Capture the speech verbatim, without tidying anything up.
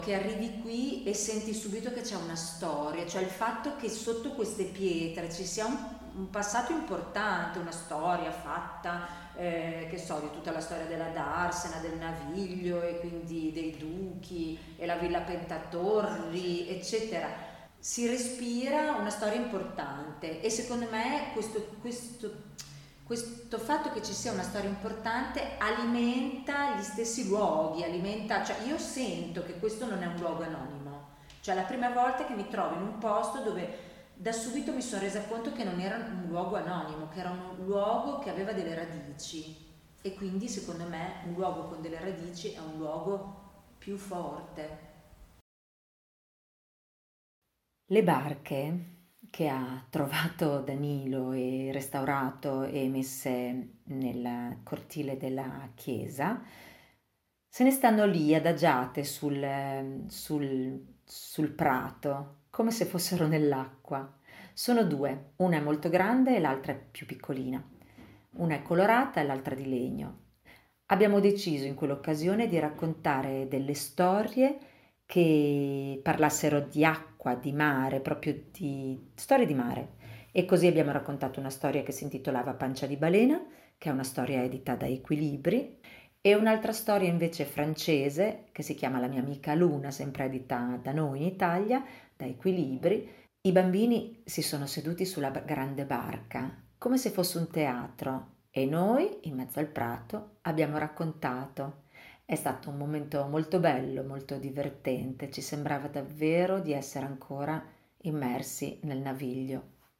Che arrivi qui e senti subito che c'è una storia, cioè il fatto che sotto queste pietre ci sia un, un passato importante, una storia fatta, eh, che so, di tutta la storia della Darsena, del Naviglio e quindi dei duchi e la Villa Pentatorri, eccetera. Si respira una storia importante e secondo me questo, questo questo fatto che ci sia una storia importante alimenta gli stessi luoghi, alimenta, cioè io sento che questo non è un luogo anonimo, cioè la prima volta che mi trovo in un posto dove da subito mi sono resa conto che non era un luogo anonimo, che era un luogo che aveva delle radici e quindi secondo me un luogo con delle radici è un luogo più forte. Le barche che ha trovato Danilo e restaurato e messe nel cortile della chiesa se ne stanno lì adagiate sul, sul, sul prato, come se fossero nell'acqua. Sono due, una è molto grande e l'altra è più piccolina. Una è colorata e l'altra di legno. Abbiamo deciso in quell'occasione di raccontare delle storie che parlassero di acqua, di mare, proprio di storie di mare. E così abbiamo raccontato una storia che si intitolava Pancia di balena, che è una storia edita da Equilibri, e un'altra storia invece francese che si chiama La mia amica Luna, sempre edita da noi in Italia, da Equilibri. I bambini si sono seduti sulla ba- grande barca, come se fosse un teatro, e noi, in mezzo al prato, abbiamo raccontato. È stato un momento molto bello, molto divertente, ci sembrava davvero di essere ancora immersi nel naviglio.